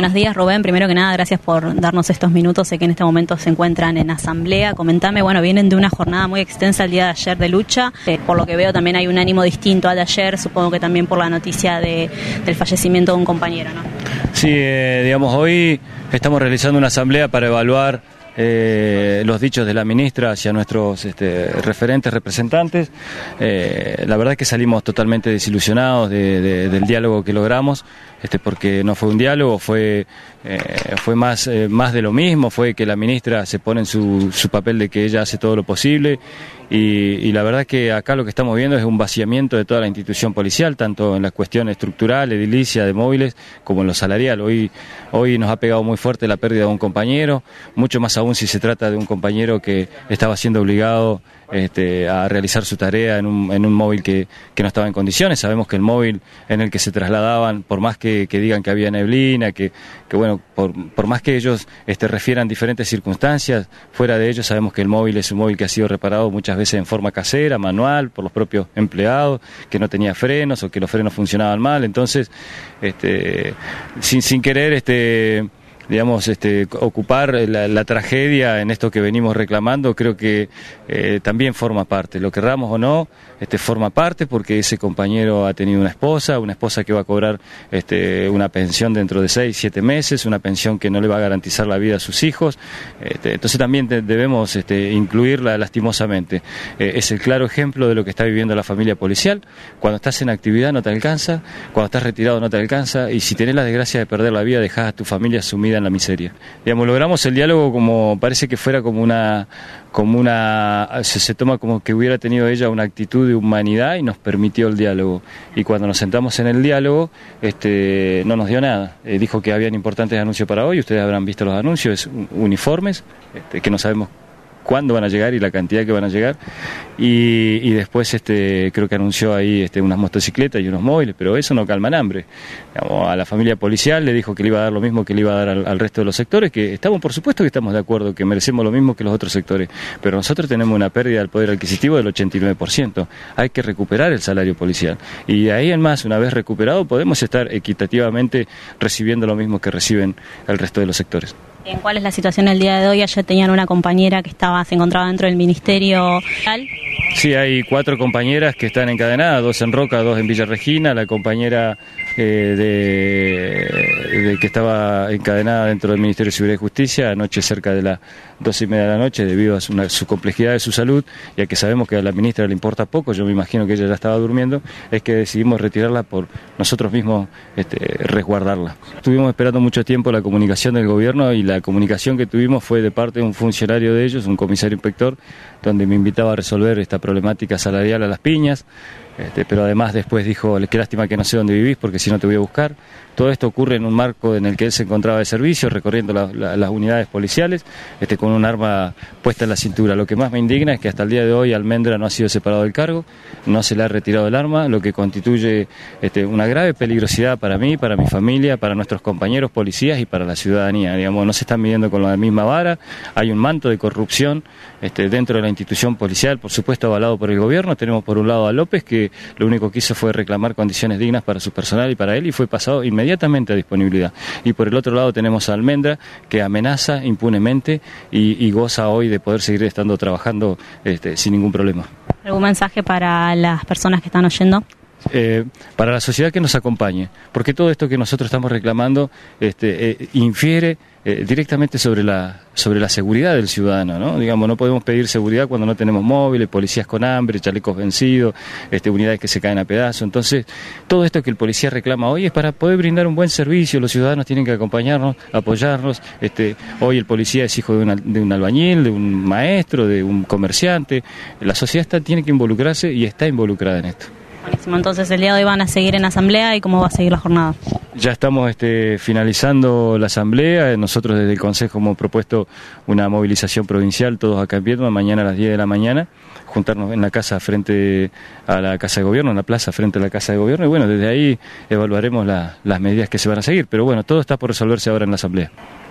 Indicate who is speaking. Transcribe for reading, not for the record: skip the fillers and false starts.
Speaker 1: Buenos días, Rubén. Primero que nada, gracias por darnos estos minutos. Sé que en este momento se encuentran en asamblea. Comentame, vienen de una jornada muy extensa el día de ayer de lucha. Por lo que veo también hay un ánimo distinto al de ayer, supongo que también por la noticia del fallecimiento de un compañero, ¿no?
Speaker 2: Sí, hoy estamos realizando una asamblea para evaluar los dichos de la ministra hacia nuestros referentes, representantes. La verdad es que salimos totalmente desilusionados del diálogo que logramos, porque no fue un diálogo, fue más de lo mismo, fue que la ministra se pone en su papel de que ella hace todo lo posible y la verdad es que acá lo que estamos viendo es un vaciamiento de toda la institución policial, tanto en las cuestiones estructurales, edilicia, de móviles, como en lo salarial. Hoy nos ha pegado muy fuerte la pérdida de un compañero, mucho más aún si se trata de un compañero que estaba siendo obligado a realizar su tarea en un móvil que no estaba en condiciones. Sabemos que el móvil en el que se trasladaban, por más que digan que había neblina, por más que ellos refieran diferentes circunstancias, fuera de ello sabemos que el móvil es un móvil que ha sido reparado muchas veces en forma casera, manual, por los propios empleados, que no tenía frenos o que los frenos funcionaban mal. Entonces, sin querer ocupar la tragedia en esto que venimos reclamando, creo que también forma parte, lo querramos o no, forma parte, porque ese compañero ha tenido una esposa que va a cobrar una pensión dentro de 6, 7 meses, una pensión que no le va a garantizar la vida a sus hijos, entonces también debemos incluirla lastimosamente. Es el claro ejemplo de lo que está viviendo la familia policial. Cuando estás en actividad no te alcanza, cuando estás retirado no te alcanza, y si tenés la desgracia de perder la vida, dejás a tu familia sumida en la miseria. Logramos el diálogo como parece que fuera se toma como que hubiera tenido ella una actitud de humanidad y nos permitió el diálogo. Y cuando nos sentamos en el diálogo, no nos dio nada. Dijo que habían importantes anuncios para hoy, ustedes habrán visto los anuncios, uniformes, que no sabemos cuándo van a llegar y la cantidad que van a llegar, y después creo que anunció ahí unas motocicletas y unos móviles, pero eso no calma el hambre. A la familia policial le dijo que le iba a dar lo mismo que le iba a dar al resto de los sectores, que por supuesto que estamos de acuerdo, que merecemos lo mismo que los otros sectores, pero nosotros tenemos una pérdida del poder adquisitivo del 89%, hay que recuperar el salario policial, y de ahí en más, una vez recuperado, podemos estar equitativamente recibiendo lo mismo que reciben el resto de los sectores.
Speaker 1: ¿Cuál es la situación el día de hoy? Ayer tenían una compañera que se encontraba dentro del Ministerio.
Speaker 2: Sí, hay 4 compañeras que están encadenadas, 2 en Roca, 2 en Villa Regina. La compañera que estaba encadenada dentro del Ministerio de Seguridad y Justicia, anoche cerca de las 2:30 de la noche, debido a su complejidad de su salud, y a que sabemos que a la ministra le importa poco, yo me imagino que ella ya estaba durmiendo, es que decidimos retirarla por nosotros mismos, resguardarla. Estuvimos esperando mucho tiempo la comunicación del gobierno, y la comunicación que tuvimos fue de parte de un funcionario de ellos, un comisario inspector, donde me invitaba a resolver esta problemática salarial a las piñas, pero además después dijo, qué lástima que no sé dónde vivís porque si no te voy a buscar. Todo esto ocurre en un marco en el que él se encontraba de servicio, recorriendo las unidades policiales, con un arma puesta en la cintura. Lo que más me indigna es que hasta el día de hoy Almendra no ha sido separado del cargo, no se le ha retirado el arma, lo que constituye una grave peligrosidad para mí, para mi familia, para nuestros compañeros policías y para la ciudadanía. No se están midiendo con la misma vara, hay un manto de corrupción dentro de la institución policial, por supuesto avalado por el gobierno. Tenemos por un lado a López, que lo único que hizo fue reclamar condiciones dignas para su personal y para él, y fue pasado inmediatamente a disponibilidad. Y por el otro lado tenemos a Almendra, que amenaza impunemente y goza hoy de poder seguir estando trabajando sin ningún problema.
Speaker 1: ¿Algún mensaje para las personas que están oyendo?
Speaker 2: Para la sociedad que nos acompañe, porque todo esto que nosotros estamos reclamando infiere directamente sobre la seguridad del ciudadano, ¿no? No podemos pedir seguridad cuando no tenemos móviles, policías con hambre, chalecos vencidos, unidades que se caen a pedazos. Entonces, todo esto que el policía reclama hoy es para poder brindar un buen servicio. Los ciudadanos tienen que acompañarnos, apoyarnos. Hoy el policía es hijo de un albañil, de un maestro, de un comerciante. La sociedad tiene que involucrarse y está involucrada en esto.
Speaker 1: Buenísimo, entonces el día de hoy van a seguir en asamblea, ¿y cómo va a seguir la jornada?
Speaker 2: Ya estamos finalizando la asamblea. Nosotros desde el Consejo hemos propuesto una movilización provincial, todos acá en Viedma, mañana a las 10 de la mañana, juntarnos en la casa frente a la Casa de Gobierno, en la plaza frente a la Casa de Gobierno, y bueno, desde ahí evaluaremos las medidas que se van a seguir, pero bueno, todo está por resolverse ahora en la asamblea.